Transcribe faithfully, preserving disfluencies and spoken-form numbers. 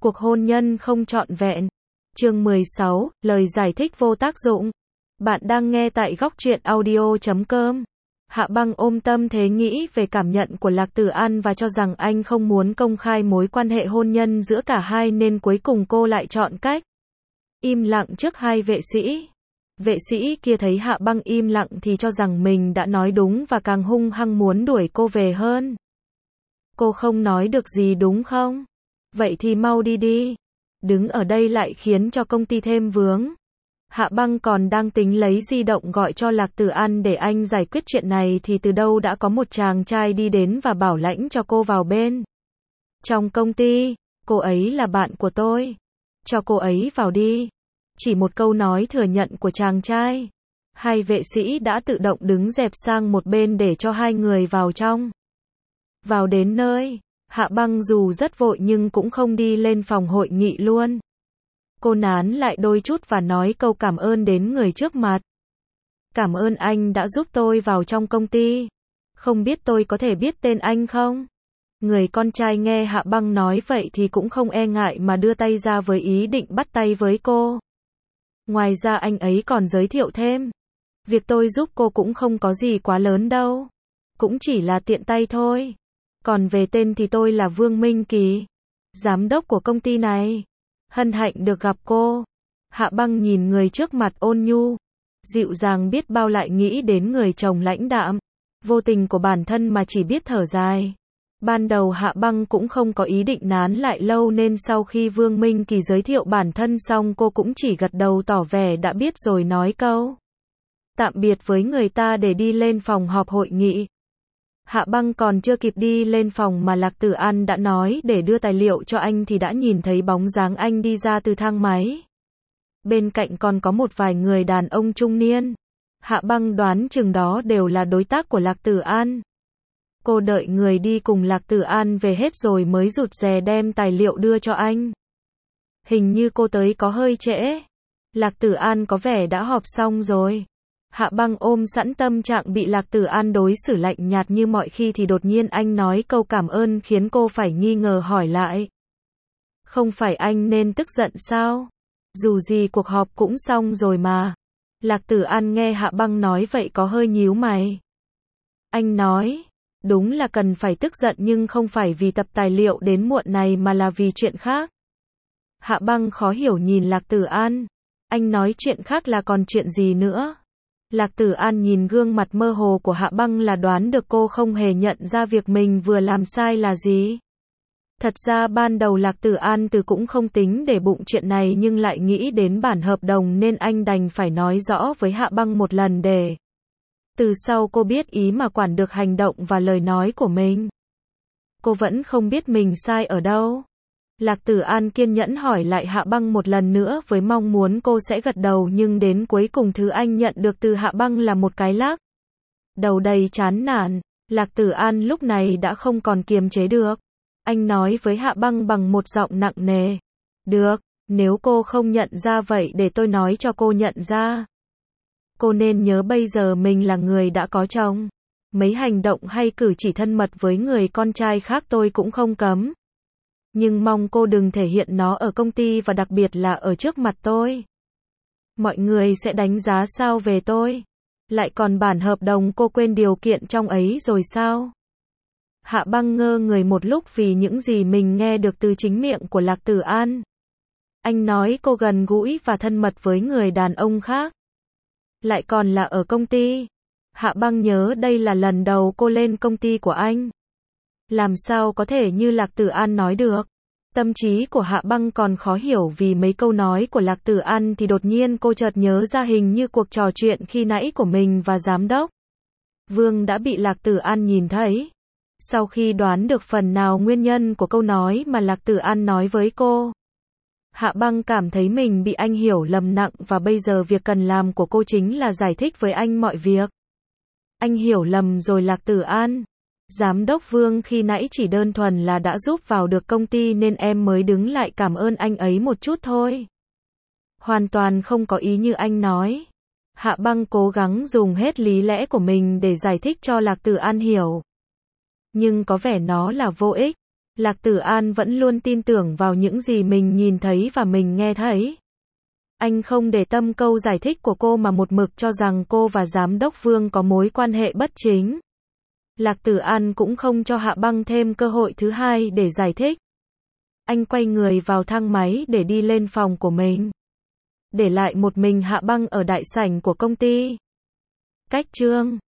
Cuộc hôn nhân không trọn vẹn. Chương mười sáu, lời giải thích vô tác dụng. Bạn đang nghe tại góc truyện audio chấm com. Hạ Băng ôm tâm thế nghĩ về cảm nhận của Lạc Tử An và cho rằng anh không muốn công khai mối quan hệ hôn nhân giữa cả hai nên cuối cùng cô lại chọn cách im lặng trước hai vệ sĩ. Vệ sĩ kia thấy Hạ Băng im lặng thì cho rằng mình đã nói đúng và càng hung hăng muốn đuổi cô về hơn. Cô không nói được gì đúng không? Vậy thì mau đi đi. Đứng ở đây lại khiến cho công ty thêm vướng. Hạ Băng còn đang tính lấy di động gọi cho Lạc Tử An để anh giải quyết chuyện này thì từ đâu đã có một chàng trai đi đến và bảo lãnh cho cô vào bên trong công ty. Cô ấy là bạn của tôi. Cho cô ấy vào đi. Chỉ một câu nói thừa nhận của chàng trai. Hai vệ sĩ đã tự động đứng dẹp sang một bên để cho hai người vào trong. Vào đến nơi, Hạ Băng dù rất vội nhưng cũng không đi lên phòng hội nghị luôn. Cô nán lại đôi chút và nói câu cảm ơn đến người trước mặt. Cảm ơn anh đã giúp tôi vào trong công ty. Không biết tôi có thể biết tên anh không? Người con trai nghe Hạ Băng nói vậy thì cũng không e ngại mà đưa tay ra với ý định bắt tay với cô. Ngoài ra anh ấy còn giới thiệu thêm. Việc tôi giúp cô cũng không có gì quá lớn đâu. Cũng chỉ là tiện tay thôi. Còn về tên thì tôi là Vương Minh Kỳ, giám đốc của công ty này. Hân hạnh được gặp cô. Hạ Băng nhìn người trước mặt ôn nhu, dịu dàng biết bao lại nghĩ đến người chồng lãnh đạm, vô tình của bản thân mà chỉ biết thở dài. Ban đầu Hạ Băng cũng không có ý định nán lại lâu nên sau khi Vương Minh Kỳ giới thiệu bản thân xong cô cũng chỉ gật đầu tỏ vẻ đã biết rồi nói câu tạm biệt với người ta để đi lên phòng họp hội nghị. Hạ Băng còn chưa kịp đi lên phòng mà Lạc Tử An đã nói để đưa tài liệu cho anh thì đã nhìn thấy bóng dáng anh đi ra từ thang máy. Bên cạnh còn có một vài người đàn ông trung niên. Hạ Băng đoán chừng đó đều là đối tác của Lạc Tử An. Cô đợi người đi cùng Lạc Tử An về hết rồi mới rụt rè đem tài liệu đưa cho anh. Hình như cô tới có hơi trễ. Lạc Tử An có vẻ đã họp xong rồi. Hạ Băng ôm sẵn tâm trạng bị Lạc Tử An đối xử lạnh nhạt như mọi khi thì đột nhiên anh nói câu cảm ơn khiến cô phải nghi ngờ hỏi lại. Không phải anh nên tức giận sao? Dù gì cuộc họp cũng xong rồi mà. Lạc Tử An nghe Hạ Băng nói vậy có hơi nhíu mày. Anh nói, đúng là cần phải tức giận nhưng không phải vì tập tài liệu đến muộn này mà là vì chuyện khác. Hạ Băng khó hiểu nhìn Lạc Tử An. Anh nói chuyện khác là còn chuyện gì nữa? Lạc Tử An nhìn gương mặt mơ hồ của Hạ Băng là đoán được cô không hề nhận ra việc mình vừa làm sai là gì. Thật ra ban đầu Lạc Tử An từ cũng không tính để bụng chuyện này nhưng lại nghĩ đến bản hợp đồng nên anh đành phải nói rõ với Hạ Băng một lần để từ sau cô biết ý mà quản được hành động và lời nói của mình. Cô vẫn không biết mình sai ở đâu. Lạc Tử An kiên nhẫn hỏi lại Hạ Băng một lần nữa với mong muốn cô sẽ gật đầu nhưng đến cuối cùng thứ anh nhận được từ Hạ Băng là một cái lắc đầu đầy chán nản. Lạc Tử An lúc này đã không còn kiềm chế được. Anh nói với Hạ Băng bằng một giọng nặng nề. Được, nếu cô không nhận ra vậy để tôi nói cho cô nhận ra. Cô nên nhớ bây giờ mình là người đã có chồng. Mấy hành động hay cử chỉ thân mật với người con trai khác tôi cũng không cấm. Nhưng mong cô đừng thể hiện nó ở công ty và đặc biệt là ở trước mặt tôi. Mọi người sẽ đánh giá sao về tôi? Lại còn bản hợp đồng cô quên điều kiện trong ấy rồi sao? Hạ Băng ngơ người một lúc vì những gì mình nghe được từ chính miệng của Lạc Tử An. Anh nói cô gần gũi và thân mật với người đàn ông khác. Lại còn là ở công ty. Hạ Băng nhớ đây là lần đầu cô lên công ty của anh. Làm sao có thể như Lạc Tử An nói được? Tâm trí của Hạ Băng còn khó hiểu vì mấy câu nói của Lạc Tử An thì đột nhiên cô chợt nhớ ra hình như cuộc trò chuyện khi nãy của mình và giám đốc Vương đã bị Lạc Tử An nhìn thấy. Sau khi đoán được phần nào nguyên nhân của câu nói mà Lạc Tử An nói với cô, Hạ Băng cảm thấy mình bị anh hiểu lầm nặng và bây giờ việc cần làm của cô chính là giải thích với anh mọi việc. Anh hiểu lầm rồi Lạc Tử An. Giám đốc Vương khi nãy chỉ đơn thuần là đã giúp vào được công ty nên em mới đứng lại cảm ơn anh ấy một chút thôi. Hoàn toàn không có ý như anh nói. Hạ Băng cố gắng dùng hết lý lẽ của mình để giải thích cho Lạc Tử An hiểu. Nhưng có vẻ nó là vô ích. Lạc Tử An vẫn luôn tin tưởng vào những gì mình nhìn thấy và mình nghe thấy. Anh không để tâm câu giải thích của cô mà một mực cho rằng cô và Giám đốc Vương có mối quan hệ bất chính. Lạc Tử An cũng không cho Hạ Băng thêm cơ hội thứ hai để giải thích. Anh quay người vào thang máy để đi lên phòng của mình. Để lại một mình Hạ Băng ở đại sảnh của công ty. Cách chương